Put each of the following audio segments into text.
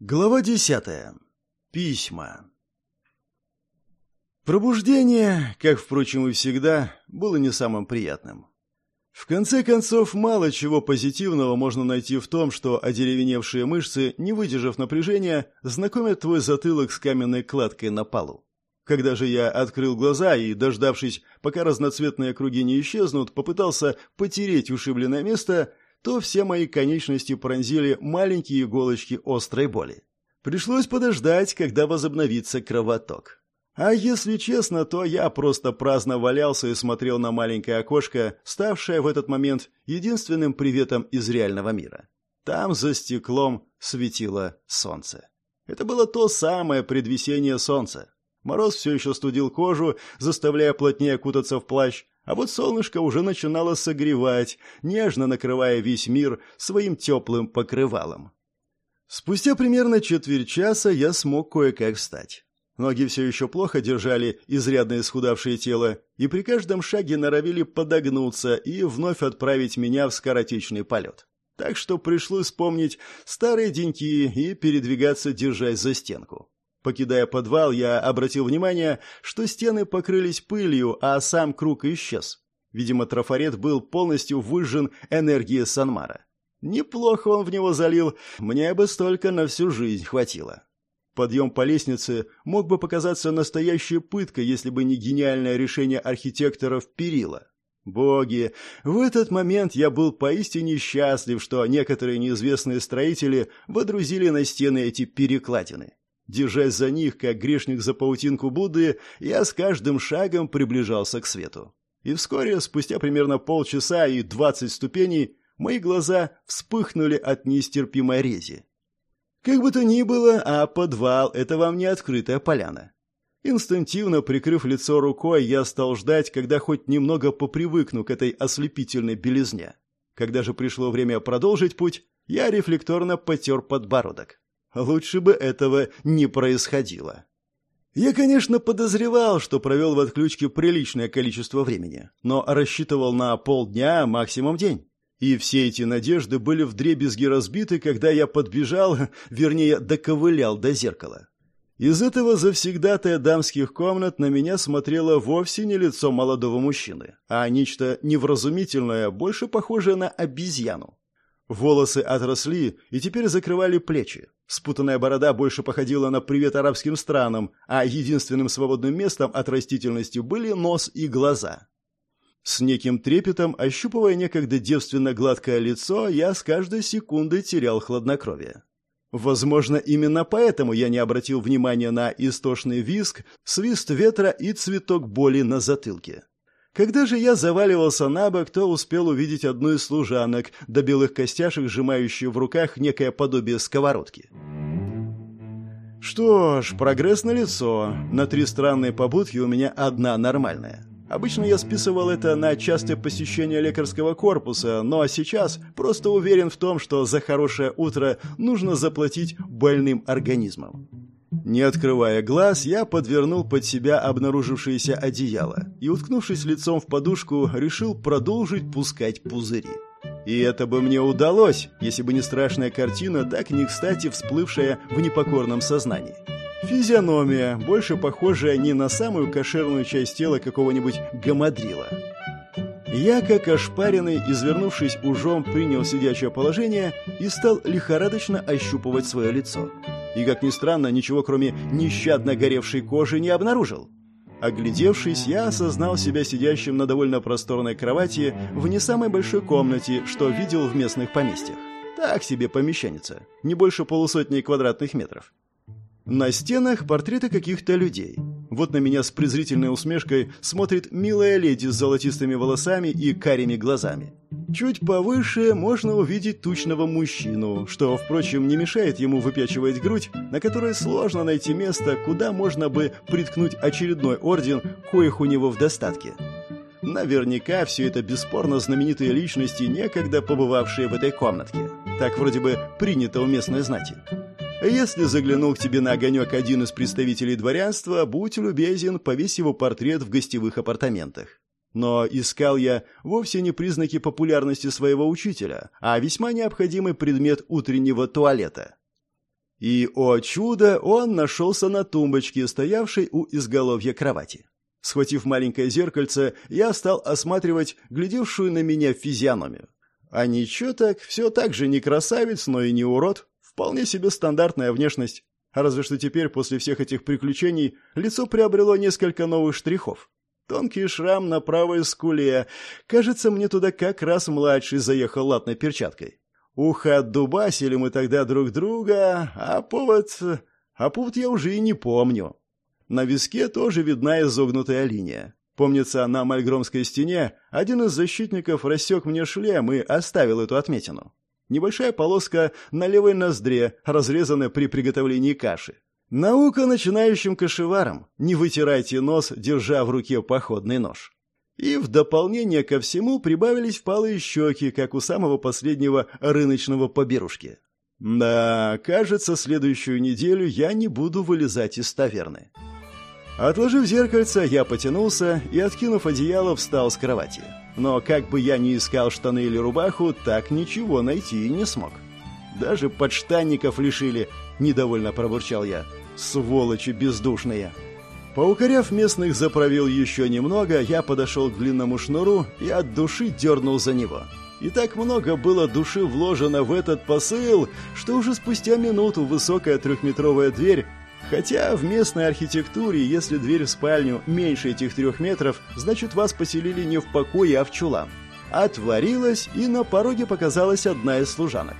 Глава 10. Письма. Пробуждение, как, впрочем, и всегда, было не самым приятным. В конце концов, мало чего позитивного можно найти в том, что одеревеневшие мышцы, не выдержав напряжения, знакомят твой затылок с каменной кладкой на полу. Когда же я открыл глаза и, дождавшись, пока разноцветные круги не исчезнут, попытался потереть ушибленное место, то все мои конечности пронзили маленькие иголочки острой боли. Пришлось подождать, когда возобновится кровоток. А если честно, то я просто праздно валялся и смотрел на маленькое окошко, ставшее в этот момент единственным приветом из реального мира. Там за стеклом светило солнце. Это было то самое предвесеннее солнце. Мороз все еще студил кожу, заставляя плотнее кутаться в плащ, а вот солнышко уже начинало согревать, нежно накрывая весь мир своим теплым покрывалом. Спустя примерно четверть часа я смог кое-как встать. Ноги все еще плохо держали изрядно исхудавшее тело, и при каждом шаге норовили подогнуться и вновь отправить меня в скоротечный полет. Так что пришлось вспомнить старые деньки и передвигаться, держась за стенку. Покидая подвал, я обратил внимание, что стены покрылись пылью, а сам круг исчез. Видимо, трафарет был полностью выжжен энергией Санмара. Неплохо он в него залил, мне бы столько на всю жизнь хватило. Подъем по лестнице мог бы показаться настоящей пыткой, если бы не гениальное решение архитекторов перила. Боги, в этот момент я был поистине счастлив, что некоторые неизвестные строители водрузили на стены эти перекладины. Держась за них, как грешник за паутинку Будды, я с каждым шагом приближался к свету. И вскоре, спустя примерно полчаса и 20 ступеней, мои глаза вспыхнули от нестерпимой рези. Как бы то ни было, а подвал — это вам не открытая поляна. Инстинктивно прикрыв лицо рукой, я стал ждать, когда хоть немного попривыкну к этой ослепительной белизне. Когда же пришло время продолжить путь, я рефлекторно потер подбородок. Лучше бы этого не происходило. Я, конечно, подозревал, что провел в отключке приличное количество времени, но рассчитывал на полдня, максимум день. И все эти надежды были вдребезги разбиты, когда я подбежал, вернее, доковылял до зеркала. Из этого завсегдатая дамских комнат на меня смотрело вовсе не лицо молодого мужчины, а нечто невразумительное, больше похожее на обезьяну. Волосы отросли и теперь закрывали плечи. Спутанная борода больше походила на привет арабским странам, а единственным свободным местом от растительности были нос и глаза. С неким трепетом, ощупывая некогда девственно гладкое лицо, я с каждой секундой терял хладнокровие. Возможно, именно поэтому я не обратил внимания на истошный визг, свист ветра и цветок боли на затылке. Когда же я заваливался на бок, то успел увидеть одну из служанок, до белых костяшек сжимающую в руках некое подобие сковородки. Что ж, прогресс налицо. На 3 странные побудки у меня одна нормальная. Обычно я списывал это на частое посещение лекарского корпуса, но сейчас просто уверен в том, что за хорошее утро нужно заплатить больным организмом. Не открывая глаз, я подвернул под себя обнаружившееся одеяло и, уткнувшись лицом в подушку, решил продолжить пускать пузыри. И это бы мне удалось, если бы не страшная картина, так не кстати всплывшая в непокорном сознании. Физиономия, больше похожая не на самую кошерную часть тела какого-нибудь гамадрила. Я, как ошпаренный, извернувшись ужом, принял сидячее положение и стал лихорадочно ощупывать свое лицо. И, как ни странно, ничего кроме нещадно горевшей кожи не обнаружил. Оглядевшись, я осознал себя сидящим на довольно просторной кровати в не самой большой комнате, что видел в местных поместьях. Так себе помещенница, не больше 150 квадратных метров. На стенах портреты каких-то людей. Вот на меня с презрительной усмешкой смотрит милая леди с золотистыми волосами и карими глазами. Чуть повыше можно увидеть тучного мужчину, что, впрочем, не мешает ему выпячивать грудь, на которой сложно найти место, куда можно бы приткнуть очередной орден, коих у него в достатке. Наверняка все это бесспорно знаменитые личности, некогда побывавшие в этой комнатке. Так вроде бы принято у местной знати. Если заглянул к тебе на огонек один из представителей дворянства, будь любезен, повесь его портрет в гостевых апартаментах. Но искал я вовсе не признаки популярности своего учителя, а весьма необходимый предмет утреннего туалета. И, о чудо, он нашелся на тумбочке, стоявшей у изголовья кровати. Схватив маленькое зеркальце, я стал осматривать глядевшую на меня физиономию. А ничего так, все так же не красавец, но и не урод. Вполне себе стандартная внешность. Разве что теперь, после всех этих приключений, лицо приобрело несколько новых штрихов. Тонкий шрам на правой скуле. Кажется, мне туда как раз младший заехал латной перчаткой. Ухо отдубасили мы тогда друг друга, а повод я уже и не помню. На виске тоже видна изогнутая линия. Помнится, на Мальгромской стене один из защитников рассек мне шлем и оставил эту отметину. Небольшая полоска на левой ноздре, разрезанная при приготовлении каши. Наука начинающим кашеварам. Не вытирайте нос, держа в руке походный нож. И в дополнение ко всему прибавились впалые щеки, как у самого последнего рыночного поберушки. Да, кажется, следующую неделю я не буду вылезать из таверны. Отложив зеркальце, я потянулся и, откинув одеяло, встал с кровати. Но как бы я ни искал штаны или рубаху, так ничего найти и не смог. Даже подштанников лишили, недовольно пробурчал я. Сволочи бездушные. Поукоряв местных заправил еще немного, я подошел к длинному шнуру и от души дернул за него. И так много было души вложено в этот посыл, что уже спустя минуту высокая 3-метровая дверь, хотя в местной архитектуре, если дверь в спальню меньше этих 3 метров, значит вас поселили не в покое, а в чулан, отворилась, и на пороге показалась одна из служанок.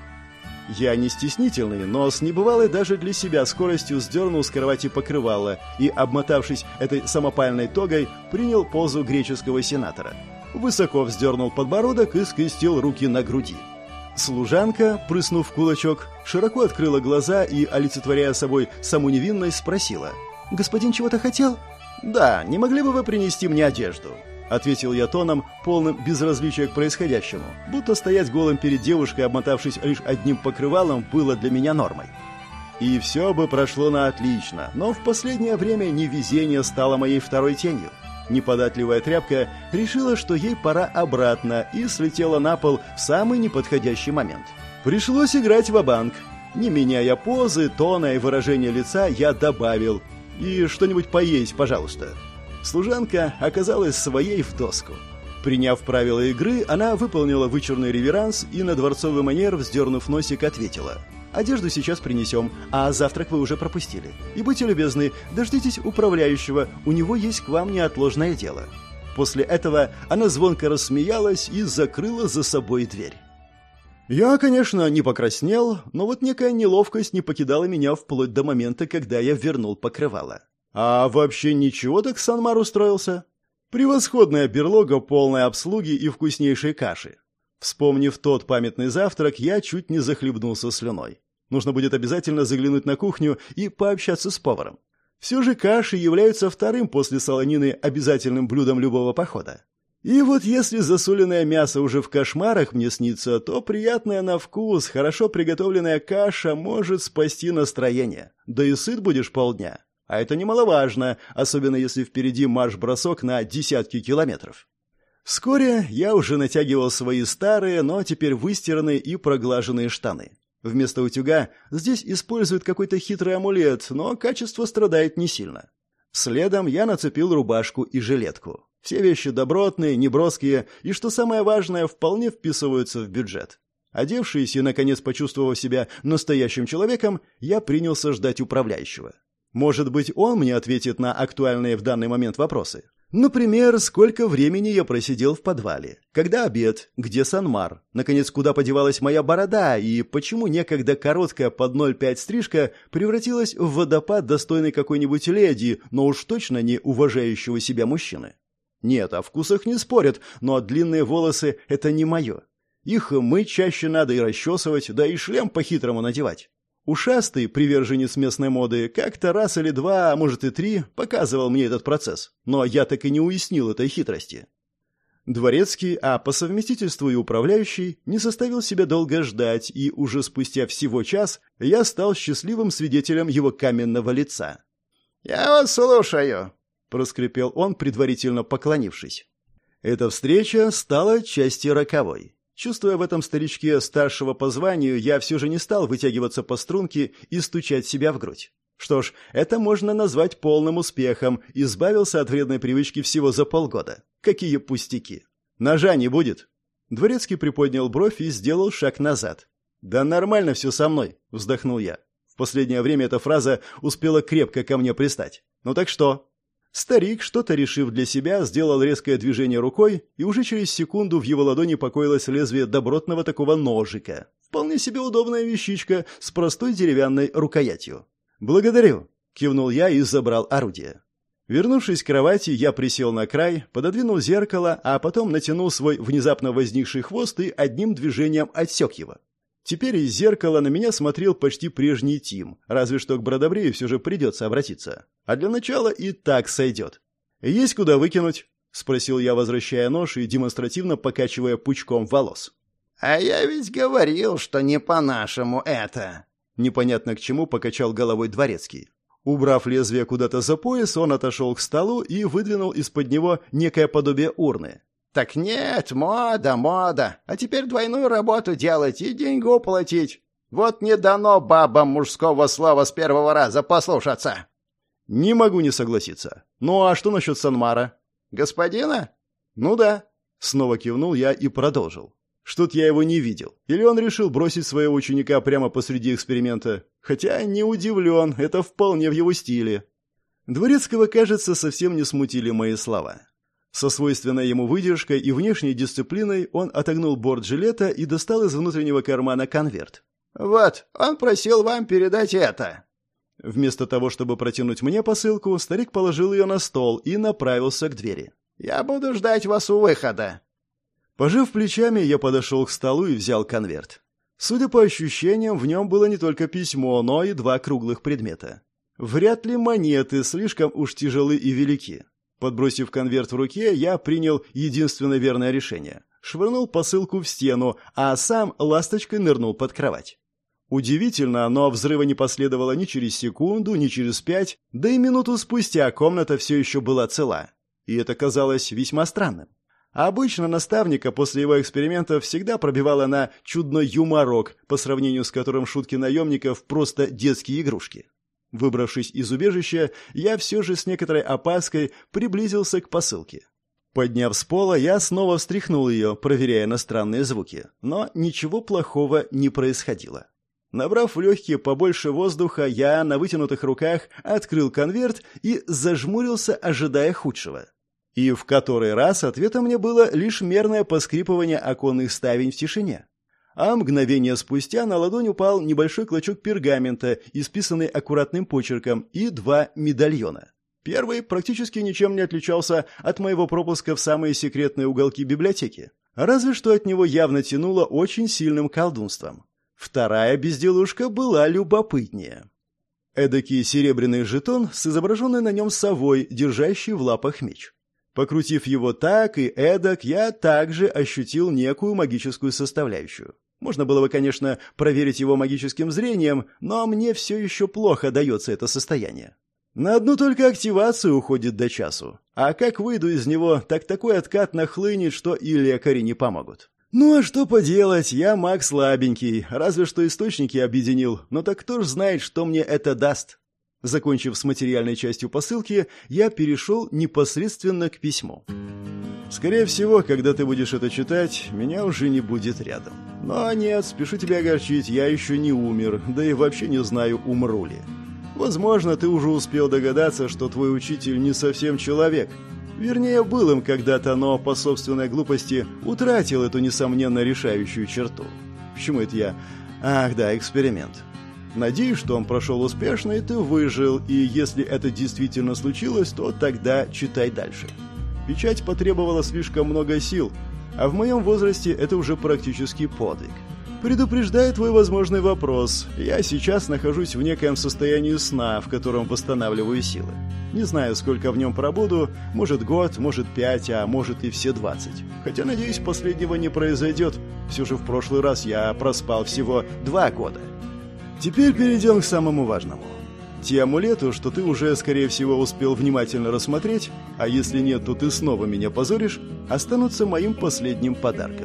Я не стеснительный, но с небывалой даже для себя скоростью сдернул с кровати покрывало и, обмотавшись этой самопальной тогой, принял позу греческого сенатора. Высоко вздернул подбородок и скрестил руки на груди. Служанка, прыснув в кулачок, широко открыла глаза и, олицетворяя собой саму невинность, спросила: «Господин чего-то хотел?» «Да, не могли бы вы принести мне одежду?» Ответил я тоном, полным безразличия к происходящему, будто стоять голым перед девушкой, обмотавшись лишь одним покрывалом, было для меня нормой. И все бы прошло на отлично, но в последнее время невезение стало моей второй тенью. Неподатливая тряпка решила, что ей пора обратно, и слетела на пол в самый неподходящий момент. Пришлось играть ва-банк. Не меняя позы, тона и выражения лица, я добавил: «И что-нибудь поесть, пожалуйста». Служанка оказалась своей в доску. Приняв правила игры, она выполнила вычурный реверанс и на дворцовый манер, вздернув носик, ответила: «Одежду сейчас принесем, а завтрак вы уже пропустили. И будьте любезны, дождитесь управляющего, у него есть к вам неотложное дело». После этого она звонко рассмеялась и закрыла за собой дверь. Я, конечно, не покраснел, но вот некая неловкость не покидала меня вплоть до момента, когда я вернул покрывало. А вообще ничего так Санмар устроился. Превосходная берлога, полная обслуги и вкуснейшей каши. Вспомнив тот памятный завтрак, я чуть не захлебнулся слюной. Нужно будет обязательно заглянуть на кухню и пообщаться с поваром. Все же каши являются вторым после солонины обязательным блюдом любого похода. И вот если засоленное мясо уже в кошмарах мне снится, то приятная на вкус, хорошо приготовленная каша может спасти настроение. Да и сыт будешь полдня. А это немаловажно, особенно если впереди марш-бросок на десятки километров. Вскоре я уже натягивал свои старые, но теперь выстиранные и проглаженные штаны. Вместо утюга здесь используют какой-то хитрый амулет, но качество страдает не сильно. Следом я нацепил рубашку и жилетку. Все вещи добротные, неброские и, что самое важное, вполне вписываются в бюджет. Одевшись и, наконец, почувствовав себя настоящим человеком, я принялся ждать управляющего. Может быть, он мне ответит на актуальные в данный момент вопросы. Например, сколько времени я просидел в подвале? Когда обед? Где Санмар? Наконец, куда подевалась моя борода? И почему некогда короткая под 0,5 стрижка превратилась в водопад, достойный какой-нибудь леди, но уж точно не уважающего себя мужчины? Нет, о вкусах не спорят, но длинные волосы – это не мое. Их мыть чаще надо и расчесывать, да и шлем по-хитрому надевать. Ушастый, приверженец местной моды, как-то раз или два, а может и 3, показывал мне этот процесс, но я так и не уяснил этой хитрости. Дворецкий, а по совместительству и управляющий, не заставил себя долго ждать, и уже спустя всего час я стал счастливым свидетелем его каменного лица. «Я вас слушаю», — проскрипел он, предварительно поклонившись. Эта встреча стала частью роковой. Чувствуя в этом старичке старшего по званию, я все же не стал вытягиваться по струнке и стучать себя в грудь. Что ж, это можно назвать полным успехом, избавился от вредной привычки всего за полгода. Какие пустяки. Ножа не будет. Дворецкий приподнял бровь и сделал шаг назад. «Да нормально все со мной», — вздохнул я. В последнее время эта фраза успела крепко ко мне пристать. «Ну так что?» Старик, что-то решив для себя, сделал резкое движение рукой, и уже через секунду в его ладони покоилось лезвие добротного такого ножика. Вполне себе удобная вещичка с простой деревянной рукоятью. «Благодарю», — кивнул я и забрал орудие. Вернувшись к кровати, я присел на край, пододвинул зеркало, а потом натянул свой внезапно возникший хвост и одним движением отсек его. Теперь из зеркала на меня смотрел почти прежний Тим, разве что к Бродобрею все же придется обратиться. А для начала и так сойдет. «Есть куда выкинуть?» — спросил я, возвращая нож и демонстративно покачивая пучком волос. «А я ведь говорил, что не по-нашему это!» Непонятно к чему покачал головой Дворецкий. Убрав лезвие куда-то за пояс, он отошел к столу и выдвинул из-под него некое подобие урны. «Так нет, мода, а теперь двойную работу делать и деньгу платить. Вот не дано бабам мужского слова с первого раза послушаться». «Не могу не согласиться. Ну а что насчет Санмара?» «Господина?» «Ну да». Снова кивнул я и продолжил. Что-то я его не видел. Или он решил бросить своего ученика прямо посреди эксперимента. Хотя не удивлен, это вполне в его стиле. Дворецкого, кажется, совсем не смутили мои слова. Со свойственной ему выдержкой и внешней дисциплиной он отогнул борт жилета и достал из внутреннего кармана конверт. «Вот, он просил вам передать это». Вместо того, чтобы протянуть мне посылку, старик положил ее на стол и направился к двери. «Я буду ждать вас у выхода». Пожав плечами, я подошел к столу и взял конверт. Судя по ощущениям, в нем было не только письмо, но и 2 круглых предмета. Вряд ли монеты слишком уж тяжелы и велики. Подбросив конверт в руке, я принял единственно верное решение. Швырнул посылку в стену, а сам ласточкой нырнул под кровать. Удивительно, но взрыва не последовало ни через секунду, ни через 5, да и минуту спустя комната все еще была цела. И это казалось весьма странным. Обычно наставника после его экспериментов всегда пробивало на чудной юморок, по сравнению с которым шутки наемников просто детские игрушки. Выбравшись из убежища, я все же с некоторой опаской приблизился к посылке. Подняв с пола, я снова встряхнул ее, проверяя иностранные звуки, но ничего плохого не происходило. Набрав в легкие побольше воздуха, я на вытянутых руках открыл конверт и зажмурился, ожидая худшего. И в который раз ответом мне было лишь мерное поскрипывание оконных ставень в тишине. А мгновение спустя на ладонь упал небольшой клочок пергамента, исписанный аккуратным почерком, и 2 медальона. Первый практически ничем не отличался от моего пропуска в самые секретные уголки библиотеки, разве что от него явно тянуло очень сильным колдунством. Вторая безделушка была любопытнее. Эдакий серебряный жетон с изображенной на нем совой, держащей в лапах меч. Покрутив его так и эдак, я также ощутил некую магическую составляющую. Можно было бы, конечно, проверить его магическим зрением, но мне все еще плохо дается это состояние. На одну только активацию уходит до часу. А как выйду из него, так такой откат нахлынет, что и лекари не помогут. Ну а что поделать, я маг слабенький, разве что источники объединил, но так кто ж знает, что мне это даст. Закончив с материальной частью посылки, я перешел непосредственно к письму. Скорее всего, когда ты будешь это читать, меня уже не будет рядом. Но нет, спешу тебя огорчить, я еще не умер, да и вообще не знаю, умру ли. Возможно, ты уже успел догадаться, что твой учитель не совсем человек. Вернее, был им когда-то, но по собственной глупости утратил эту несомненно решающую черту. Почему это я? Ах да, эксперимент. Надеюсь, что он прошел успешно, и ты выжил, и если это действительно случилось, то тогда читай дальше. Печать потребовала слишком много сил, а в моем возрасте это уже практически подвиг. Предупреждаю твой возможный вопрос. Я сейчас нахожусь в некоем состоянии сна, в котором восстанавливаю силы. Не знаю, сколько в нем пробуду, может год, может 5, а может и все 20. Хотя, надеюсь, последнего не произойдет. Все же в прошлый раз я проспал всего 2 года. Теперь перейдем к самому важному. Те амулеты, что ты уже, скорее всего, успел внимательно рассмотреть, а если нет, то ты снова меня позоришь, останутся моим последним подарком.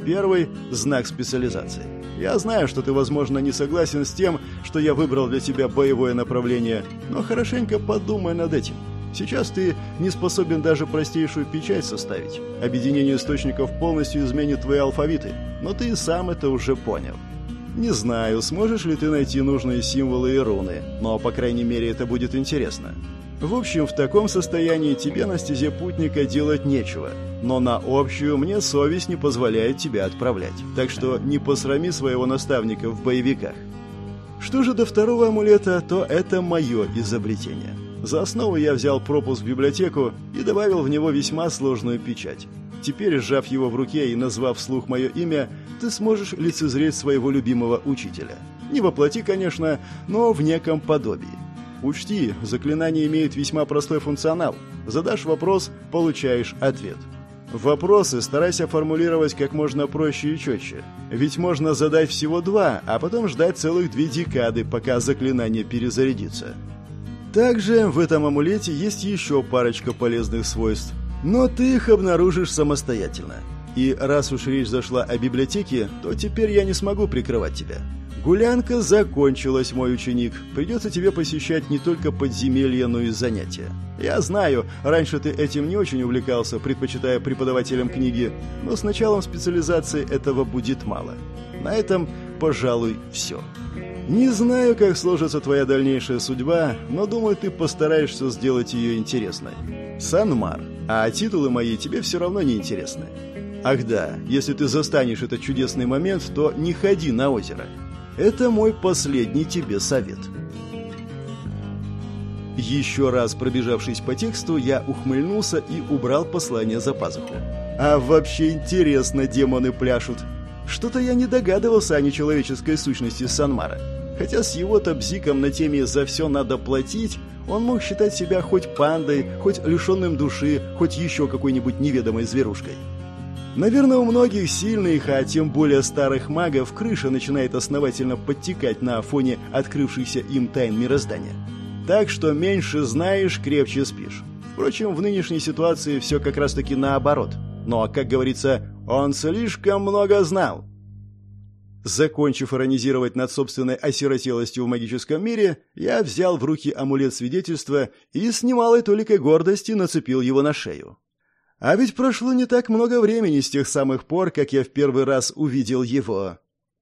Первый – знак специализации. Я знаю, что ты, возможно, не согласен с тем, что я выбрал для тебя боевое направление, но хорошенько подумай над этим. Сейчас ты не способен даже простейшую печать составить. Объединение источников полностью изменит твои алфавиты, но ты и сам это уже понял. Не знаю, сможешь ли ты найти нужные символы и руны, но, по крайней мере, это будет интересно. В общем, в таком состоянии тебе на стезе путника делать нечего, но на общую мне совесть не позволяет тебя отправлять, так что не посрами своего наставника в боевиках. Что же до второго амулета, то это мое изобретение. За основу я взял пропуск в библиотеку и добавил в него весьма сложную печать. Теперь, сжав его в руке и назвав вслух мое имя, ты сможешь лицезреть своего любимого учителя. Не воплоти, конечно, но в неком подобии. Учти, заклинание имеет весьма простой функционал. Задашь вопрос – получаешь ответ. Вопросы старайся формулировать как можно проще и четче. Ведь можно задать всего 2, а потом ждать целых 2 декады, пока заклинание перезарядится. Также в этом амулете есть еще парочка полезных свойств, но ты их обнаружишь самостоятельно. И раз уж речь зашла о библиотеке, то теперь я не смогу прикрывать тебя. Гулянка закончилась, мой ученик. Придется тебе посещать не только подземелья, но и занятия. Я знаю, раньше ты этим не очень увлекался, предпочитая преподавателям книги, но с началом специализации этого будет мало. На этом, пожалуй, все. Не знаю, как сложится твоя дальнейшая судьба, но думаю, ты постараешься сделать ее интересной. Санмар, а титулы мои тебе все равно не интересны. Ах да, если ты застанешь этот чудесный момент, то не ходи на озеро. Это мой последний тебе совет. Еще раз пробежавшись по тексту, я ухмыльнулся и убрал послание за пазуху. А вообще интересно, демоны пляшут. Что-то я не догадывался о нечеловеческой сущности Санмара. Хотя с его-то бзиком на теме «за все надо платить» он мог считать себя хоть пандой, хоть лишенным души, хоть еще какой-нибудь неведомой зверушкой. Наверное, у многих сильных, а тем более старых магов, крыша начинает основательно подтекать на фоне открывшихся им тайн мироздания. Так что меньше знаешь, крепче спишь. Впрочем, в нынешней ситуации все как раз-таки наоборот. Но, как говорится, он слишком много знал. Закончив иронизировать над собственной осиротелостью в магическом мире, я взял в руки амулет свидетельства и с немалой толикой гордости нацепил его на шею. А ведь прошло не так много времени с тех самых пор, как я в первый раз увидел его.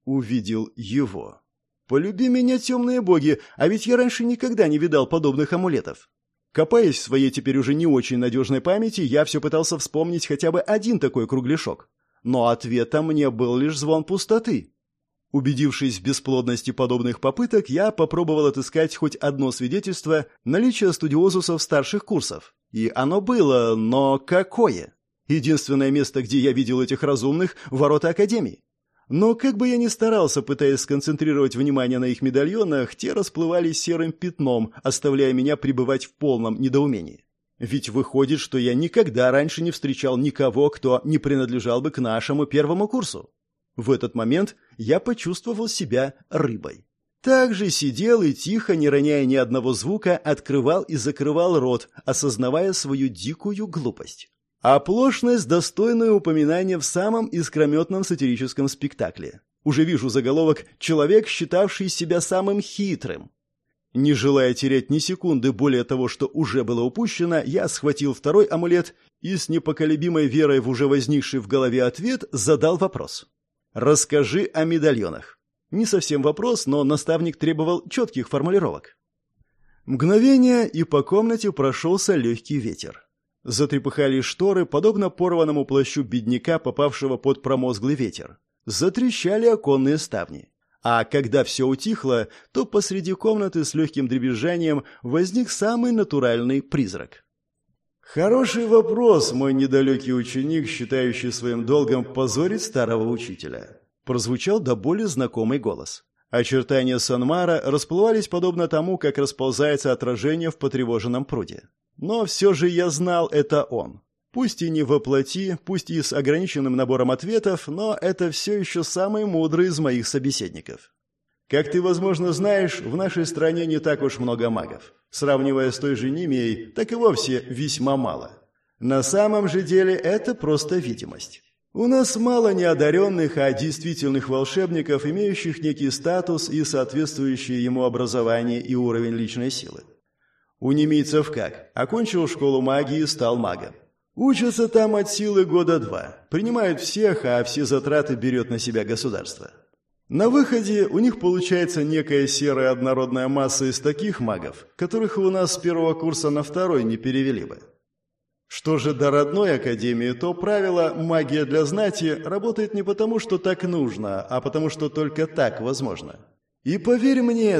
Полюби меня, темные боги, а ведь я раньше никогда не видал подобных амулетов. Копаясь в своей теперь уже не очень надежной памяти, я все пытался вспомнить хотя бы один такой кругляшок. Но ответом мне был лишь звон пустоты. Убедившись в бесплодности подобных попыток, я попробовал отыскать хоть одно свидетельство наличия студиозусов старших курсов. И оно было, но какое? Единственное место, где я видел этих разумных – ворота Академии. Но как бы я ни старался, пытаясь сконцентрировать внимание на их медальонах, те расплывались серым пятном, оставляя меня пребывать в полном недоумении. Ведь выходит, что я никогда раньше не встречал никого, кто не принадлежал бы к нашему первому курсу. В этот момент я почувствовал себя рыбой. Также сидел и тихо, не роняя ни одного звука, открывал и закрывал рот, осознавая свою дикую глупость. Оплошность, достойная упоминания в самом искрометном сатирическом спектакле. Уже вижу заголовок «Человек, считавший себя самым хитрым». Не желая терять ни секунды более того, что уже было упущено, я схватил второй амулет и с непоколебимой верой в уже возникший в голове ответ задал вопрос. «Расскажи о медальонах». Не совсем вопрос, но наставник требовал четких формулировок. Мгновение, и по комнате прошелся легкий ветер. Затрепыхали шторы, подобно порванному плащу бедняка, попавшего под промозглый ветер. Затрещали оконные ставни. А когда все утихло, то посреди комнаты с легким дребезжанием возник самый натуральный призрак. «Хороший вопрос, мой недалекий ученик, считающий своим долгом позорить старого учителя», — прозвучал до боли знакомый голос. Очертания Санмара расплывались подобно тому, как расползается отражение в потревоженном пруде. Но все же я знал, это он. Пусть и не воплоти, пусть и с ограниченным набором ответов, но это все еще самый мудрый из моих собеседников. Как ты, возможно, знаешь, в нашей стране не так уж много магов. Сравнивая с той же Нимией, так и вовсе весьма мало. На самом же деле это просто видимость. У нас мало не одаренных, а действительных волшебников, имеющих некий статус и соответствующее ему образование и уровень личной силы. У немийцев как? Окончил школу магии и стал магом. Учатся там от силы года 2, принимают всех, а все затраты берет на себя государство. На выходе у них получается некая серая однородная масса из таких магов, которых у нас с первого курса на второй не перевели бы. Что же до родной академии, то правило «магия для знати» работает не потому, что так нужно, а потому, что только так возможно. И поверь мне,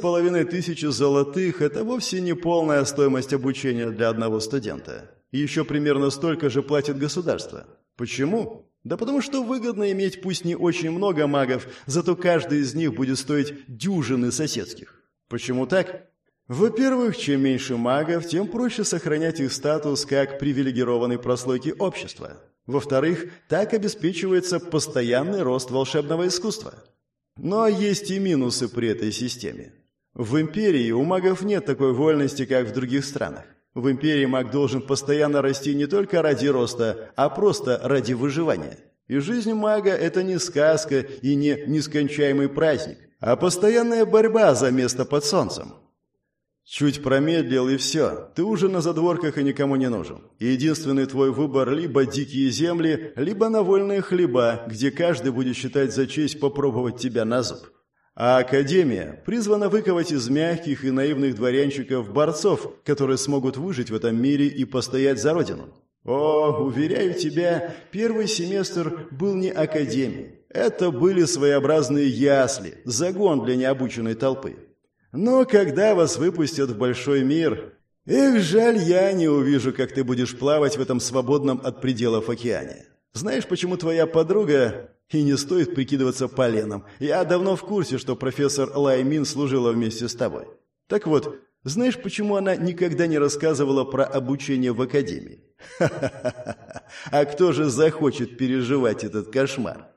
2500 золотых – это вовсе не полная стоимость обучения для одного студента. И еще примерно столько же платит государство. Почему? Да потому что выгодно иметь пусть не очень много магов, зато каждый из них будет стоить дюжины соседских. Почему так? Во-первых, чем меньше магов, тем проще сохранять их статус как привилегированной прослойки общества. Во-вторых, так обеспечивается постоянный рост волшебного искусства. Но есть и минусы при этой системе. В империи у магов нет такой вольности, как в других странах. В империи маг должен постоянно расти не только ради роста, а просто ради выживания. И жизнь мага – это не сказка и не нескончаемый праздник, а постоянная борьба за место под солнцем. Чуть промедлил и все, ты уже на задворках и никому не нужен. И единственный твой выбор либо дикие земли, либо на вольные хлеба, где каждый будет считать за честь попробовать тебя на зуб. А академия призвана выковать из мягких и наивных дворянчиков борцов, которые смогут выжить в этом мире и постоять за родину. О, уверяю тебя, первый семестр был не академией. Это были своеобразные ясли, загон для необученной толпы. Но когда вас выпустят в большой мир... Эх, жаль, я не увижу, как ты будешь плавать в этом свободном от пределов океане. Знаешь, почему твоя подруга... И не стоит прикидываться поленом. Я давно в курсе, что профессор Лаймин служила вместе с тобой. Так вот, знаешь, почему она никогда не рассказывала про обучение в академии? Ха-ха-ха! А кто же захочет переживать этот кошмар?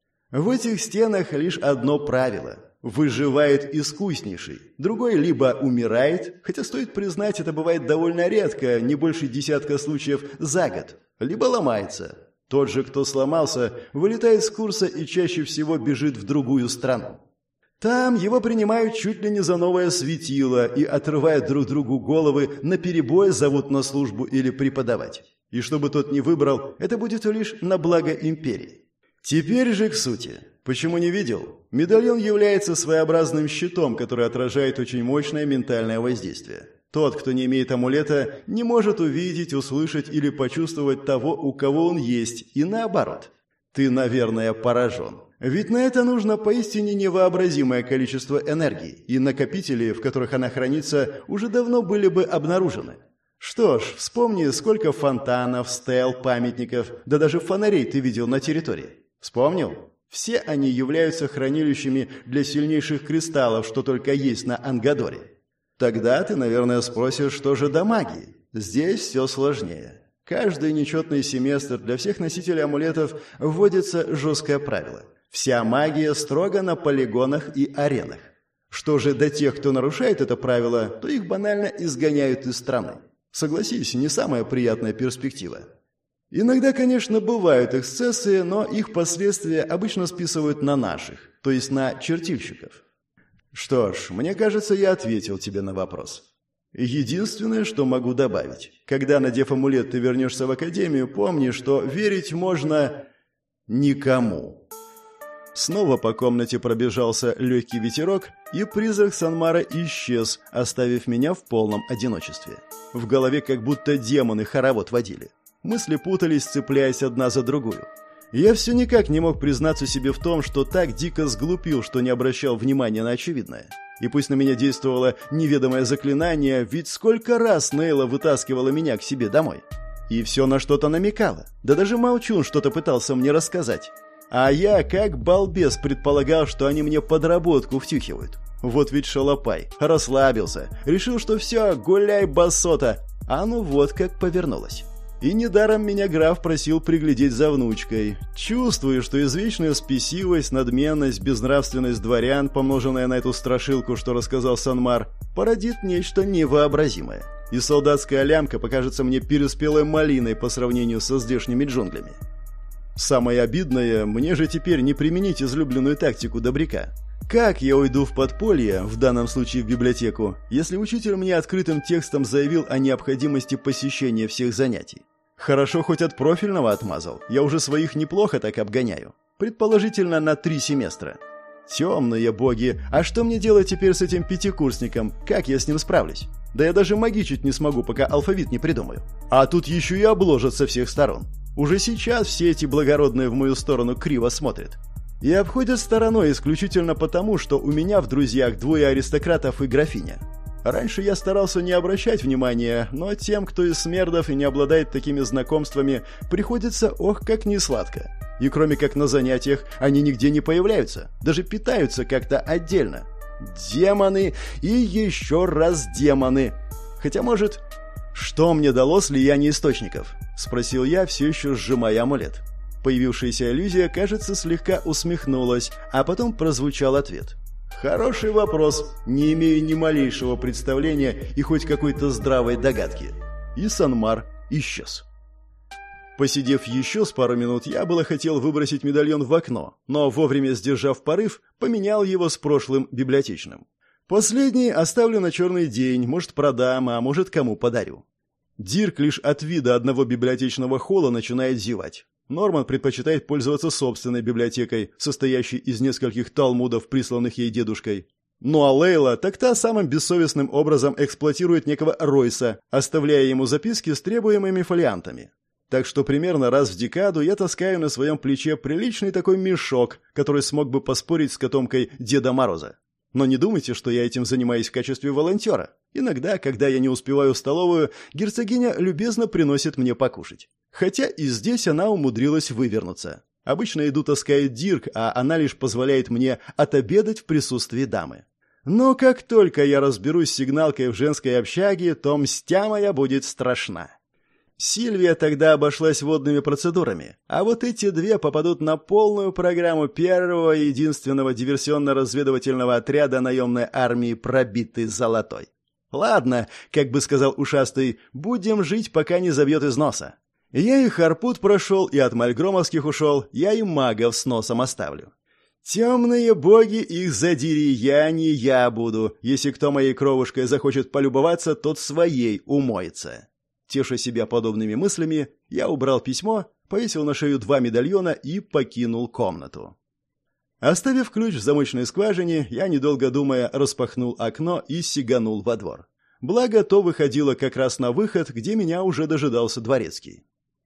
В этих стенах лишь одно правило. Выживает искуснейший. Другой либо умирает, хотя стоит признать, это бывает довольно редко, не больше 10 случаев за год, либо ломается. Тот же, кто сломался, вылетает с курса и чаще всего бежит в другую страну. Там его принимают чуть ли не за новое светило и отрывают друг другу головы, наперебой зовут на службу или преподавать. И чтобы тот не выбрал, это будет лишь на благо империи. Теперь же к сути. Почему не видел? Медальон является своеобразным щитом, который отражает очень мощное ментальное воздействие. Тот, кто не имеет амулета, не может увидеть, услышать или почувствовать того, у кого он есть, и наоборот. Ты, наверное, поражен. Ведь на это нужно поистине невообразимое количество энергии, и накопители, в которых она хранится, уже давно были бы обнаружены. Что ж, вспомни, сколько фонтанов, стел, памятников, да даже фонарей ты видел на территории. Вспомнил? Все они являются хранилищами для сильнейших кристаллов, что только есть на Ангадоре. Тогда ты, наверное, спросишь, что же до магии? Здесь все сложнее. Каждый нечетный семестр для всех носителей амулетов вводится жесткое правило. Вся магия строго на полигонах и аренах. Что же до тех, кто нарушает это правило, то их банально изгоняют из страны. Согласись, не самая приятная перспектива. Иногда, конечно, бывают эксцессы, но их последствия обычно списывают на наших, то есть на чертильщиков. Что ж, мне кажется, я ответил тебе на вопрос. Единственное, что могу добавить. Когда, надев амулет, ты вернешься в академию, помни, что верить можно никому. Снова по комнате пробежался легкий ветерок, и призрак Санмара исчез, оставив меня в полном одиночестве. В голове как будто демоны хоровод водили. Мысли путались, цепляясь одна за другую. Я все никак не мог признаться себе в том, что так дико сглупил, что не обращал внимания на очевидное. И пусть на меня действовало неведомое заклинание, ведь сколько раз Нейла вытаскивала меня к себе домой. И все на что-то намекало. Да даже Молчун что-то пытался мне рассказать. А я, как балбес, предполагал, что они мне подработку втюхивают. Вот ведь шалопай. Расслабился. Решил, что все, гуляй, басота. А ну вот как повернулось. И недаром меня граф просил приглядеть за внучкой. Чувствую, что извечная спесивость, надменность, безнравственность дворян, помноженная на эту страшилку, что рассказал Санмар, породит нечто невообразимое. И солдатская лямка покажется мне переспелой малиной по сравнению со здешними джунглями. Самое обидное, мне же теперь не применить излюбленную тактику добряка. Как я уйду в подполье, в данном случае в библиотеку, если учитель мне открытым текстом заявил о необходимости посещения всех занятий? Хорошо, хоть от профильного отмазал. Я уже своих неплохо так обгоняю. Предположительно, на 3 семестра. Темные боги, а что мне делать теперь с этим пятикурсником? Как я с ним справлюсь? Да я даже магичить не смогу, пока алфавит не придумаю. А тут еще и обложат со всех сторон. Уже сейчас все эти благородные в мою сторону криво смотрят. И обходят стороной исключительно потому, что у меня в друзьях 2 аристократов и графиня. Раньше я старался не обращать внимания, но тем, кто из смердов и не обладает такими знакомствами, приходится ох как несладко. И кроме как на занятиях, они нигде не появляются, даже питаются как-то отдельно. Демоны и еще раз демоны. Хотя, может... «Что мне дало слияние источников?» – спросил я, все еще сжимая амулет. Появившаяся иллюзия, кажется, слегка усмехнулась, а потом прозвучал ответ. «Хороший вопрос. Не имею ни малейшего представления и хоть какой-то здравой догадки». И Санмар исчез. Посидев еще с пару минут, я было хотел выбросить медальон в окно, но вовремя сдержав порыв, поменял его с прошлым библиотечным. Последний оставлю на черный день, может продам, а может кому подарю. Дирк лишь от вида одного библиотечного холла начинает зевать. Норман предпочитает пользоваться собственной библиотекой, состоящей из нескольких талмудов, присланных ей дедушкой. Ну а Лейла так та самым бессовестным образом эксплуатирует некого Ройса, оставляя ему записки с требуемыми фолиантами. Так что примерно раз в декаду я таскаю на своем плече приличный такой мешок, который смог бы поспорить с котомкой Деда Мороза. Но не думайте, что я этим занимаюсь в качестве волонтера. Иногда, когда я не успеваю в столовую, герцогиня любезно приносит мне покушать. Хотя и здесь она умудрилась вывернуться. Обычно еду таскает Дирк, а она лишь позволяет мне отобедать в присутствии дамы. Но как только я разберусь с сигналкой в женской общаге, то мстя моя будет страшна. Сильвия тогда обошлась водными процедурами, а вот эти 2 попадут на полную программу первого и единственного диверсионно-разведывательного отряда наемной армии «Пробитый золотой». Ладно, как бы сказал ушастый, будем жить, пока не забьет из носа. Я и Харпут прошел, и от Мальгромовских ушел, я и магов с носом оставлю. Темные боги, их задери, я не я буду. Если кто моей кровушкой захочет полюбоваться, тот своей умоется. Теша себя подобными мыслями, я убрал письмо, повесил на шею 2 медальона и покинул комнату. Оставив ключ в замочной скважине, я, недолго думая, распахнул окно и сиганул во двор. Благо, то выходило как раз на выход, где меня уже дожидался дворецкий.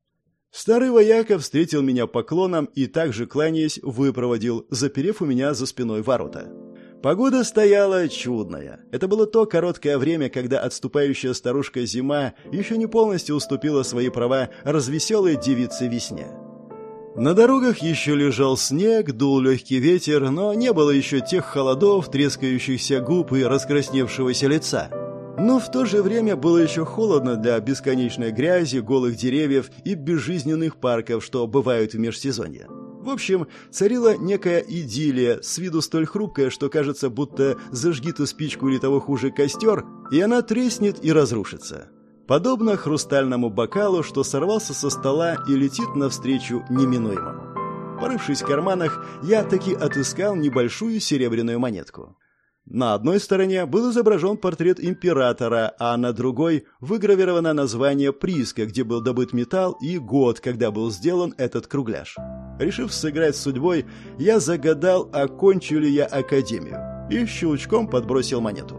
Старый вояка встретил меня поклоном и, также кланяясь, выпроводил, заперев у меня за спиной ворота. Погода стояла чудная. Это было то короткое время, когда отступающая старушка зима еще не полностью уступила свои права развеселой девице весне. На дорогах еще лежал снег, дул легкий ветер, но не было еще тех холодов, трескающихся губ и раскрасневшегося лица. Но в то же время было еще холодно для бесконечной грязи, голых деревьев и безжизненных парков, что бывают в межсезонье. В общем, царила некая идиллия, с виду столь хрупкая, что кажется, будто зажги ты спичку или того хуже костер, и она треснет и разрушится. Подобно хрустальному бокалу, что сорвался со стола и летит навстречу неминуемому. Порывшись в карманах, я таки отыскал небольшую серебряную монетку. На одной стороне был изображен портрет императора, а на другой выгравировано название прииска, где был добыт металл, и год, когда был сделан этот кругляш. Решив сыграть с судьбой, я загадал, окончу ли я академию, и щелчком подбросил монету.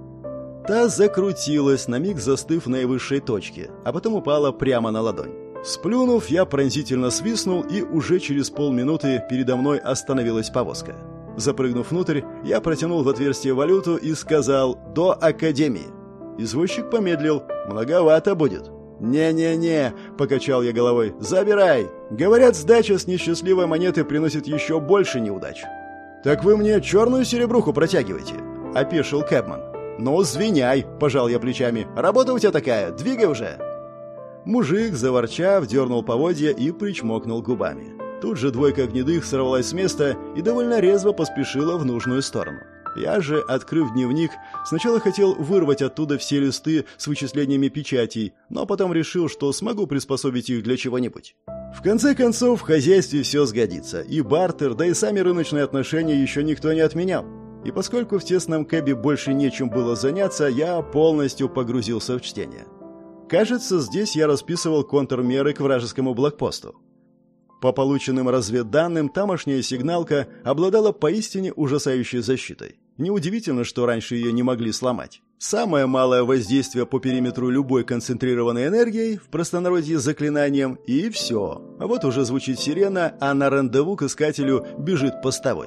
Та закрутилась, на миг застыв на наивысшей точке, а потом упала прямо на ладонь. Сплюнув, я пронзительно свистнул, и уже через полминуты передо мной остановилась повозка. Запрыгнув внутрь, я протянул в отверстие валюту и сказал «До академии». Извозчик помедлил. «Многовато будет». «Не-не-не», — покачал я головой, — «забирай. Говорят, сдача с несчастливой монеты приносит еще больше неудач». «Так вы мне черную серебруху протягиваете?» — опешил Кэбман. «Ну, звеняй», — пожал я плечами. «Работа у тебя такая, двигай уже». Мужик, заворчав, дернул поводья и причмокнул губами. Тут же 2 гнедых сорвалась с места и довольно резво поспешила в нужную сторону. Я же, открыв дневник, сначала хотел вырвать оттуда все листы с вычислениями печатей, но потом решил, что смогу приспособить их для чего-нибудь. В конце концов, в хозяйстве все сгодится, и бартер, да и сами рыночные отношения еще никто не отменял. И поскольку в тесном кэбе больше нечем было заняться, я полностью погрузился в чтение. Кажется, здесь я расписывал контрмеры к вражескому блокпосту. По полученным разведданным, тамошняя сигналка обладала поистине ужасающей защитой. Неудивительно, что раньше ее не могли сломать. Самое малое воздействие по периметру любой концентрированной энергией, в простонародье заклинанием, и все. А вот уже звучит сирена, а на рандеву к искателю бежит постовой.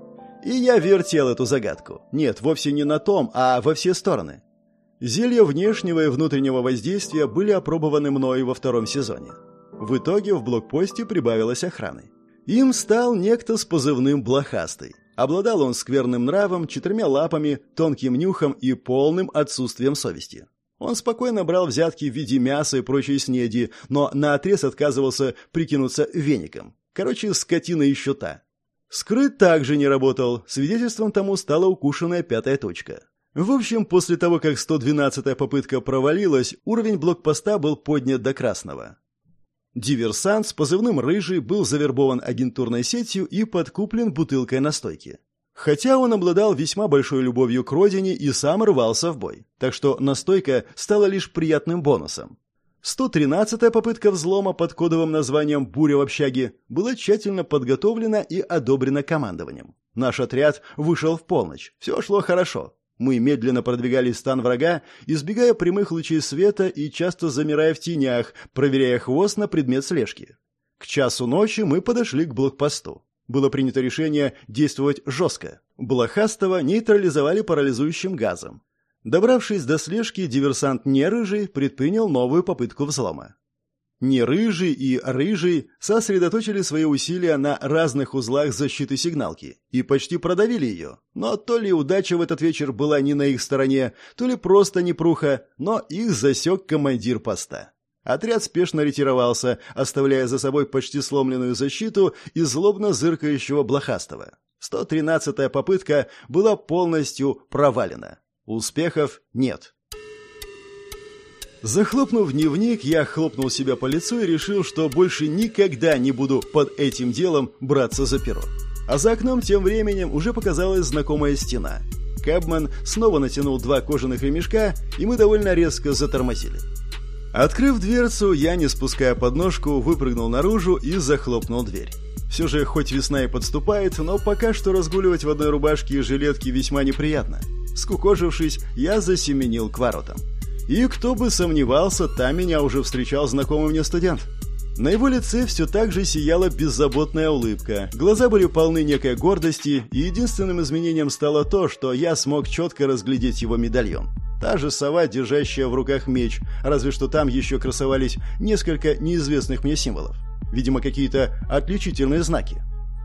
И я вертел эту загадку. Нет, вовсе не на том, а во все стороны. Зелья внешнего и внутреннего воздействия были опробованы мной во 2-м сезоне. В итоге в блокпосте прибавилось охраны. Им стал некто с позывным «Блохастый». Обладал он скверным нравом, 4 лапами, тонким нюхом и полным отсутствием совести. Он спокойно брал взятки в виде мяса и прочей снеди, но наотрез отказывался прикинуться веником. Короче, скотина еще та. Скрыт также не работал, свидетельством тому стала укушенная 5-я точка. В общем, после того, как 112-я попытка провалилась, уровень блокпоста был поднят до красного. Диверсант с позывным «Рыжий» был завербован агентурной сетью и подкуплен бутылкой настойки. Хотя он обладал весьма большой любовью к родине и сам рвался в бой, так что настойка стала лишь приятным бонусом. 113-я попытка взлома под кодовым названием «Буря в общаге» была тщательно подготовлена и одобрена командованием. Наш отряд вышел в полночь. Все шло хорошо. Мы медленно продвигались в стан врага, избегая прямых лучей света и часто замирая в тенях, проверяя хвост на предмет слежки. К часу ночи мы подошли к блокпосту. Было принято решение действовать жестко. Блохастого нейтрализовали парализующим газом. Добравшись до слежки, диверсант Не-Рыжий предпринял новую попытку взлома. Не-Рыжий и Рыжий сосредоточили свои усилия на разных узлах защиты сигналки и почти продавили ее. Но то ли удача в этот вечер была не на их стороне, то ли просто непруха, но их засек командир поста. Отряд спешно ретировался, оставляя за собой почти сломленную защиту и злобно зыркающего Блохастого. 113-я попытка была полностью провалена. Успехов нет. Захлопнув дневник, я хлопнул себя по лицу и решил, что больше никогда не буду под этим делом браться за перо. А за окном тем временем уже показалась знакомая стена. Кэбмен снова натянул 2 кожаных ремешка, и мы довольно резко затормозили. Открыв дверцу, я, не спуская подножку, выпрыгнул наружу и захлопнул дверь. Все же, хоть весна и подступает, но пока что разгуливать в одной рубашке и жилетке весьма неприятно. Скукожившись, я засеменил к воротам. И кто бы сомневался, там меня уже встречал знакомый мне студент. На его лице все так же сияла беззаботная улыбка, глаза были полны некой гордости, и единственным изменением стало то, что я смог четко разглядеть его медальон. Та же сова, держащая в руках меч, разве что там еще красовались несколько неизвестных мне символов. Видимо, какие-то отличительные знаки.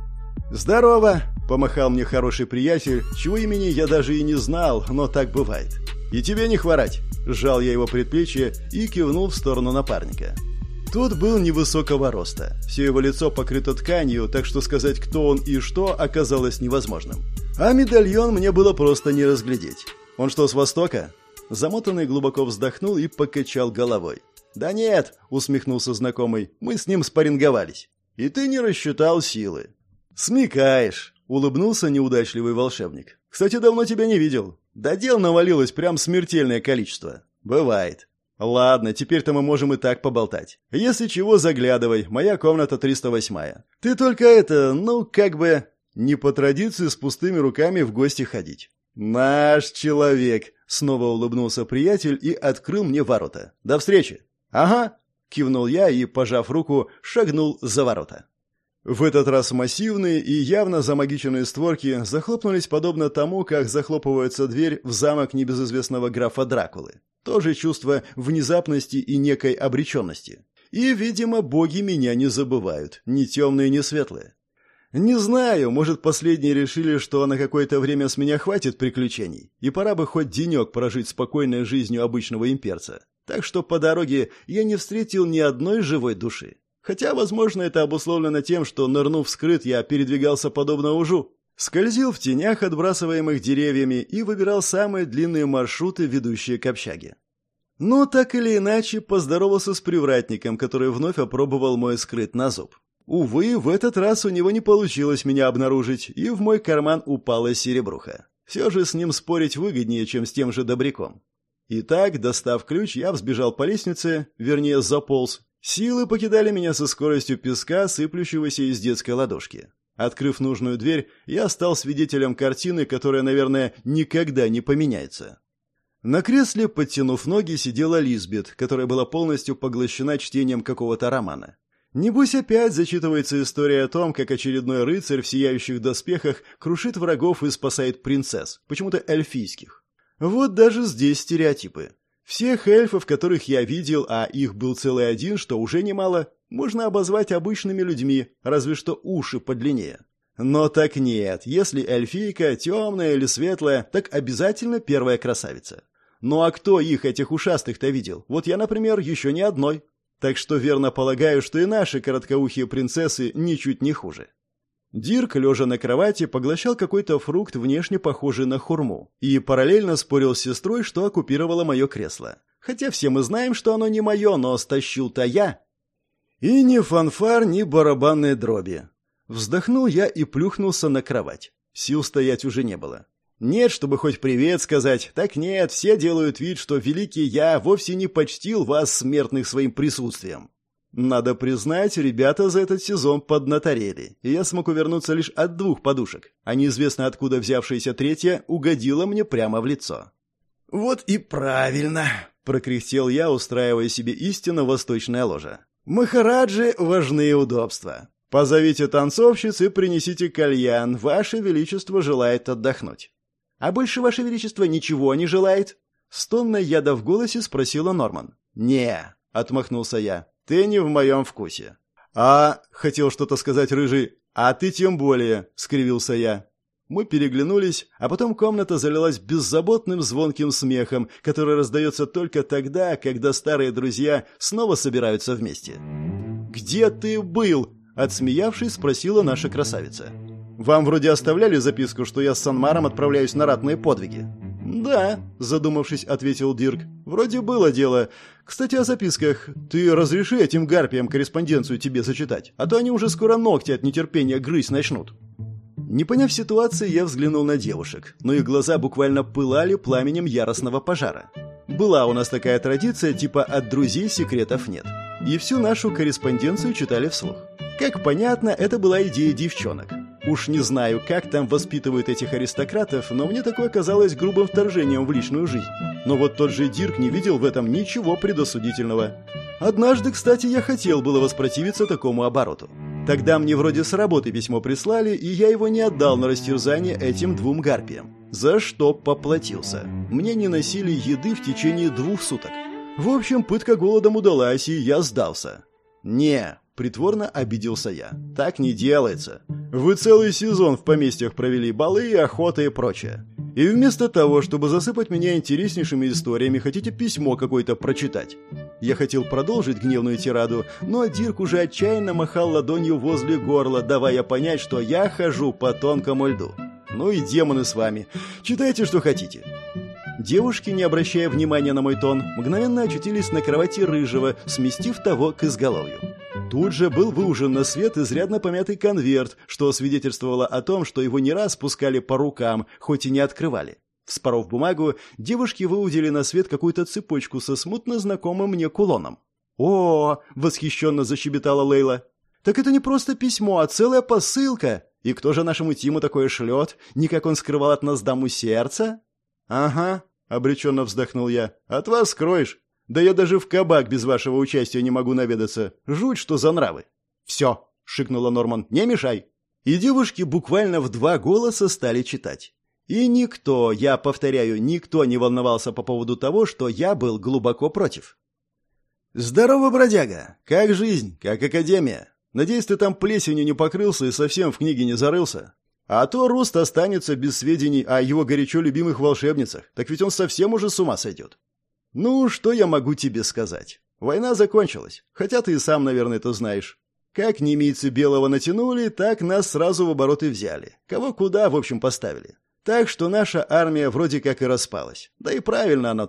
«Здорово!» – помахал мне хороший приятель, чего имени я даже и не знал, но так бывает. «И тебе не хворать!» – сжал я его предплечье и кивнул в сторону напарника. Тот был невысокого роста. Все его лицо покрыто тканью, так что сказать, кто он и что, оказалось невозможным. А медальон мне было просто не разглядеть. «Он что, с Востока?» Замотанный глубоко вздохнул и покачал головой. «Да нет!» – усмехнулся знакомый. «Мы с ним спарринговались. И ты не рассчитал силы». «Смекаешь!» – улыбнулся неудачливый волшебник. «Кстати, давно тебя не видел. Да дел навалилось прям смертельное количество. Бывает. Ладно, теперь-то мы можем и так поболтать. Если чего, заглядывай. Моя комната 308-я. Ты только как бы не по традиции с пустыми руками в гости ходить». «Наш человек!» – снова улыбнулся приятель и открыл мне ворота. «До встречи!» «Ага!» – кивнул я и, пожав руку, шагнул за ворота. В этот раз массивные и явно замагиченные створки захлопнулись подобно тому, как захлопывается дверь в замок небезызвестного графа Дракулы. Тоже чувство внезапности и некой обреченности. И, видимо, боги меня не забывают, ни темные, ни светлые. Не знаю, может, последние решили, что на какое-то время с меня хватит приключений, и пора бы хоть денек прожить спокойной жизнью обычного имперца. Так что по дороге я не встретил ни одной живой души. Хотя, возможно, это обусловлено тем, что, нырнув вскрыт, я передвигался подобно ужу. Скользил в тенях, отбрасываемых деревьями, и выбирал самые длинные маршруты, ведущие к общаге. Но так или иначе поздоровался с привратником, который вновь опробовал мой скрыт на зуб. Увы, в этот раз у него не получилось меня обнаружить, и в мой карман упала серебруха. Все же с ним спорить выгоднее, чем с тем же добряком. Итак, достав ключ, я взбежал по лестнице, вернее, заполз. Силы покидали меня со скоростью песка, сыплющегося из детской ладошки. Открыв нужную дверь, я стал свидетелем картины, которая, наверное, никогда не поменяется. На кресле, подтянув ноги, сидела Лизбет, которая была полностью поглощена чтением какого-то романа. Небось опять зачитывается история о том, как очередной рыцарь в сияющих доспехах крушит врагов и спасает принцесс, почему-то эльфийских. Вот даже здесь стереотипы. Всех эльфов, которых я видел, а их был целый один, что уже немало, можно обозвать обычными людьми, разве что уши подлиннее. Но так нет, если эльфийка темная или светлая, так обязательно первая красавица. Ну а кто их, этих ушастых-то, видел? Вот я, например, еще ни одной. Так что верно полагаю, что и наши короткоухие принцессы ничуть не хуже. Дирк, лежа на кровати, поглощал какой-то фрукт, внешне похожий на хурму, и параллельно спорил с сестрой, что оккупировало мое кресло. Хотя все мы знаем, что оно не мое, но стащил-то я. И ни фанфар, ни барабанные дроби. Вздохнул я и плюхнулся на кровать. Сил стоять уже не было. Нет, чтобы хоть привет сказать, так нет, все делают вид, что великий я вовсе не почтил вас, смертных, своим присутствием. Надо признать, ребята за этот сезон поднаторели, и я смог увернуться лишь от 2 подушек, а неизвестно откуда взявшаяся третья угодила мне прямо в лицо. «Вот и правильно», — прокряхтел я, устраивая себе истинно восточное ложе. «Махараджи важны удобства. Позовите танцовщиц и принесите кальян, ваше величество желает отдохнуть». «А больше ваше величество ничего не желает?» С тонной яда в голосе спросила Норман. «Не», — отмахнулся я. «Ты не в моем вкусе». Хотел что-то сказать Рыжий. «А ты тем более», — скривился я. Мы переглянулись, а потом комната залилась беззаботным звонким смехом, который раздается только тогда, когда старые друзья снова собираются вместе. «Где ты был?» — отсмеявшись, спросила наша красавица. «Вам вроде оставляли записку, что я с Санмаром отправляюсь на ратные подвиги?» «Да», — задумавшись, ответил Дирк. «Вроде было дело. Кстати, о записках. Ты разреши этим гарпиям корреспонденцию тебе зачитать, а то они уже скоро ногти от нетерпения грызть начнут». Не поняв ситуации, я взглянул на девушек, но их глаза буквально пылали пламенем яростного пожара. Была у нас такая традиция, типа «от друзей секретов нет». И всю нашу корреспонденцию читали вслух. Как понятно, это была идея девчонок. Уж не знаю, как там воспитывают этих аристократов, но мне такое казалось грубым вторжением в личную жизнь. Но вот тот же Дирк не видел в этом ничего предосудительного. Однажды, кстати, я хотел было воспротивиться такому обороту. Тогда мне вроде с работы письмо прислали, и я его не отдал на растерзание этим 2 гарпиям. За что поплатился. Мне не носили еды в течение 2 суток. В общем, пытка голодом удалась, и я сдался. «Не», — притворно обиделся я. «Так не делается. Вы целый сезон в поместьях провели, балы, охота и прочее. И вместо того, чтобы засыпать меня интереснейшими историями, хотите письмо какое-то прочитать». Я хотел продолжить гневную тираду, но Дирк уже отчаянно махал ладонью возле горла, давая понять, что я хожу по тонкому льду. «Ну и демоны с вами. Читайте, что хотите». Девушки, не обращая внимания на мой тон, мгновенно очутились на кровати Рыжего, сместив того к изголовью. Тут же был выужен на свет изрядно помятый конверт, что свидетельствовало о том, что его не раз пускали по рукам, хоть и не открывали. Вспоров бумагу, девушки выудили на свет какую-то цепочку со смутно знакомым мне кулоном. «О!» — восхищенно защебетала Лейла. «Так это не просто письмо, а целая посылка! И кто же нашему Тиму такое шлет? Не как он скрывал от нас даму сердца?» «Ага», — обреченно вздохнул я. «От вас скроешь? Да я даже в кабак без вашего участия не могу наведаться. Жуть, что за нравы!» «Все!» — шикнула Норман. «Не мешай!» И девушки буквально в 2 голоса стали читать. И никто, я повторяю, никто не волновался по поводу того, что я был глубоко против. «Здорово, бродяга! Как жизнь? Как академия? Надеюсь, ты там плесенью не покрылся и совсем в книге не зарылся? А то Руст останется без сведений о его горячо любимых волшебницах, так ведь он совсем уже с ума сойдет». «Ну, что я могу тебе сказать? Война закончилась, хотя ты и сам, наверное, это знаешь. Как немийцы Белого натянули, так нас сразу в оборот и взяли. Кого куда, в общем, поставили. Так что наша армия вроде как и распалась. Да и правильно оно так.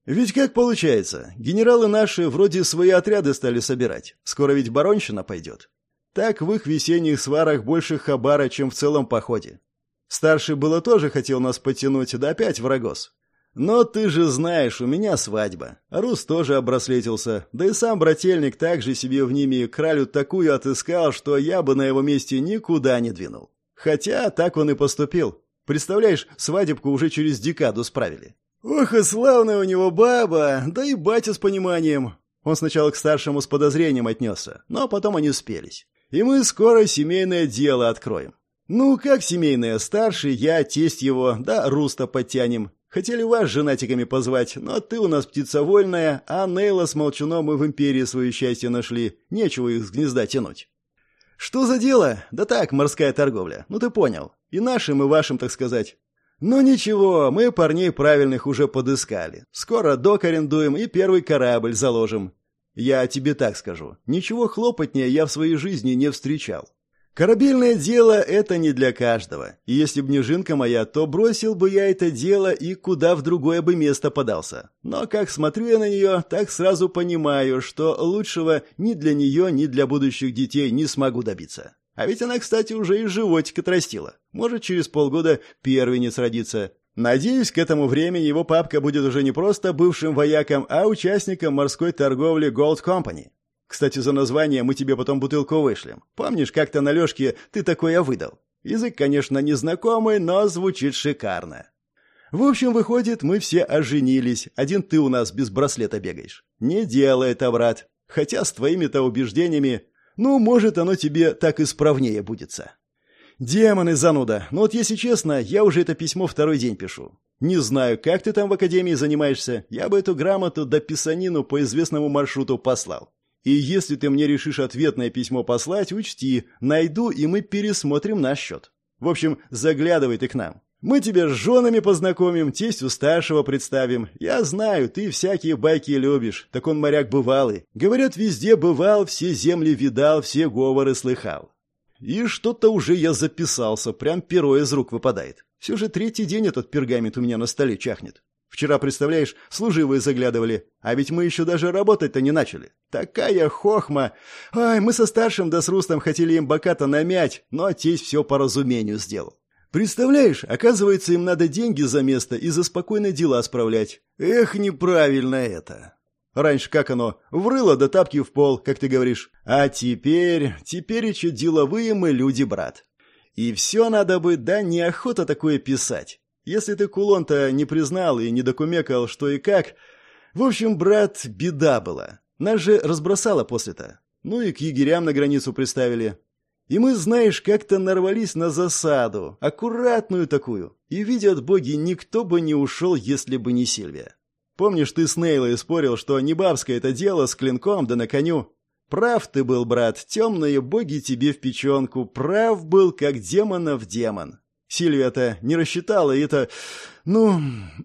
Ведь как получается, генералы наши вроде свои отряды стали собирать. Скоро ведь баронщина пойдет. Так в их весенних сварах больше хабара, чем в целом походе. Старший было тоже хотел нас подтянуть, да опять в Рогоз. Но ты же знаешь, у меня свадьба. Рус тоже обраслетился, да и сам брательник также себе в ними кралю такую отыскал, что я бы на его месте никуда не двинул. Хотя так он и поступил. Представляешь, свадебку уже через декаду справили. Ох и славная у него баба, да и батя с пониманием. Он сначала к старшему с подозрением отнесся, но потом они спелись. И мы скоро семейное дело откроем. Ну, как семейное? Старший, я, тесть его, да Руста подтянем. Хотели вас с женатиками позвать, но ты у нас птица вольная, а Нейла с Молчуном мы в империи свое счастье нашли. Нечего их с гнезда тянуть. Что за дело? Да так, морская торговля. Ну ты понял. И нашим, и вашим, так сказать. Но ничего, мы парней правильных уже подыскали. Скоро док арендуем и первый корабль заложим. Я тебе так скажу. Ничего хлопотнее я в своей жизни не встречал. Корабельное дело — это не для каждого. И если б не жинка моя, то бросил бы я это дело и куда в другое бы место подался. Но как смотрю я на нее, так сразу понимаю, что лучшего ни для нее, ни для будущих детей не смогу добиться. А ведь она, кстати, уже и животик отрастила. Может, через полгода первенец родится. Надеюсь, к этому времени его папка будет уже не просто бывшим вояком, а участником морской торговли Gold Company. Кстати, за название мы тебе потом бутылку вышлем. Помнишь, как-то на Лёшке ты такое выдал? Язык, конечно, незнакомый, но звучит шикарно. В общем, выходит, мы все оженились. Один ты у нас без браслета бегаешь. Не делай это, брат. Хотя с твоими-то убеждениями, ну, может, оно тебе так исправнее будется. Демоны, зануда. Но вот если честно, я уже это письмо второй день пишу. Не знаю, как ты там в академии занимаешься. Я бы эту грамоту да писанину по известному маршруту послал. И если ты мне решишь ответное письмо послать, учти, найду, и мы пересмотрим наш счет. В общем, заглядывай ты к нам. Мы тебя с женами познакомим, тестью старшего представим. Я знаю, ты всякие байки любишь, так он моряк бывалый. Говорят, везде бывал, все земли видал, все говоры слыхал. И что-то уже я записался, прям перо из рук выпадает. Все же третий день этот пергамент у меня на столе чахнет. Вчера, представляешь, служивые заглядывали, а ведь мы еще даже работать-то не начали. Такая хохма! Ай, мы со старшим да с Рустом хотели им бока-то намять, но тесть все по разумению сделал. Представляешь, оказывается, им надо деньги за место и за спокойные дела справлять. Эх, неправильно это. Раньше как оно? Врыло да тапки в пол, как ты говоришь. А теперь еще деловые мы люди, брат. И все надо бы, да неохота такое писать. Если ты кулон-то не признал и не докумекал, что и как... В общем, брат, беда была. Нас же разбросало после-то. Ну и к егерям на границу приставили. И мы, знаешь, как-то нарвались на засаду. Аккуратную такую. И, видят боги, никто бы не ушел, если бы не Сильвия. Помнишь, ты с Нейлой спорил, что не бабское это дело с клинком да на коню? Прав ты был, брат, темные боги тебе в печенку. Прав был, как демонов демон. Сильвия-то не рассчитала, и это... Ну,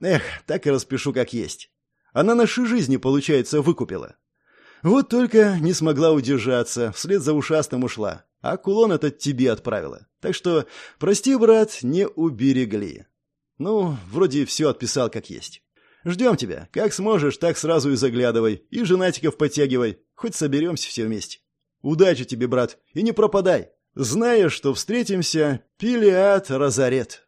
так и распишу как есть. Она наши жизни, получается, выкупила. Вот только не смогла удержаться, вслед за ушастым ушла. А кулон этот тебе отправила. Так что, прости, брат, не уберегли. Ну, вроде все отписал как есть. Ждем тебя. Как сможешь, так сразу и заглядывай. И женатиков подтягивай. Хоть соберемся все вместе. Удачи тебе, брат, и не пропадай. Зная, что встретимся, Пилиад разорет.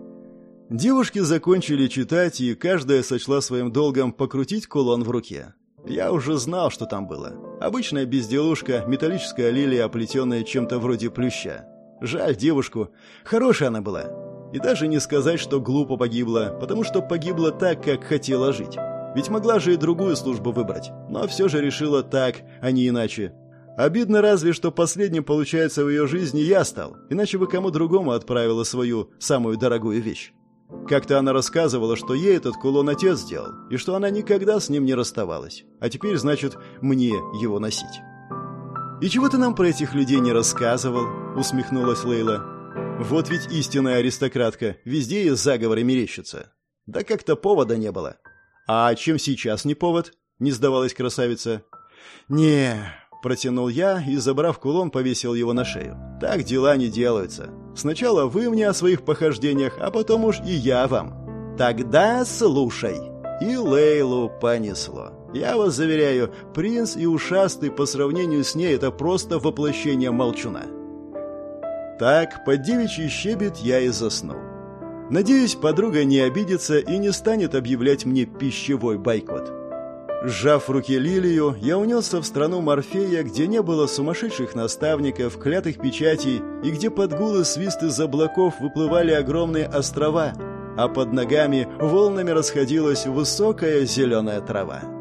Девушки закончили читать, и каждая сочла своим долгом покрутить кулон в руке. Я уже знал, что там было. Обычная безделушка, металлическая лилия, оплетенная чем-то вроде плюща. Жаль девушку. Хорошая она была. И даже не сказать, что глупо погибла, потому что погибла так, как хотела жить. Ведь могла же и другую службу выбрать, но все же решила так, а не иначе. Обидно разве, что последним, получается, в ее жизни я стал, иначе бы кому другому отправила свою самую дорогую вещь. Как-то она рассказывала, что ей этот кулон отец сделал, и что она никогда с ним не расставалась. А теперь, значит, мне его носить. «И чего ты нам про этих людей не рассказывал?» — усмехнулась Лейла. «Вот ведь истинная аристократка, везде ей заговоры мерещатся. Да как-то повода не было». «А чем сейчас не повод?» — не сдавалась красавица. «Не...» — протянул я и, забрав кулон, повесил его на шею. «Так дела не делаются. Сначала вы мне о своих похождениях, а потом уж и я вам». «Тогда слушай». И Лейлу понесло. Я вас заверяю, принц и ушастый по сравнению с ней — это просто воплощение молчуна. Так, под девичий щебет я и заснул. Надеюсь, подруга не обидится и не станет объявлять мне пищевой бойкот. Сжав в руке лилию, я унесся в страну Морфея, где не было сумасшедших наставников, клятых печатей и где под гул и свист из облаков выплывали огромные острова, а под ногами волнами расходилась высокая зеленая трава.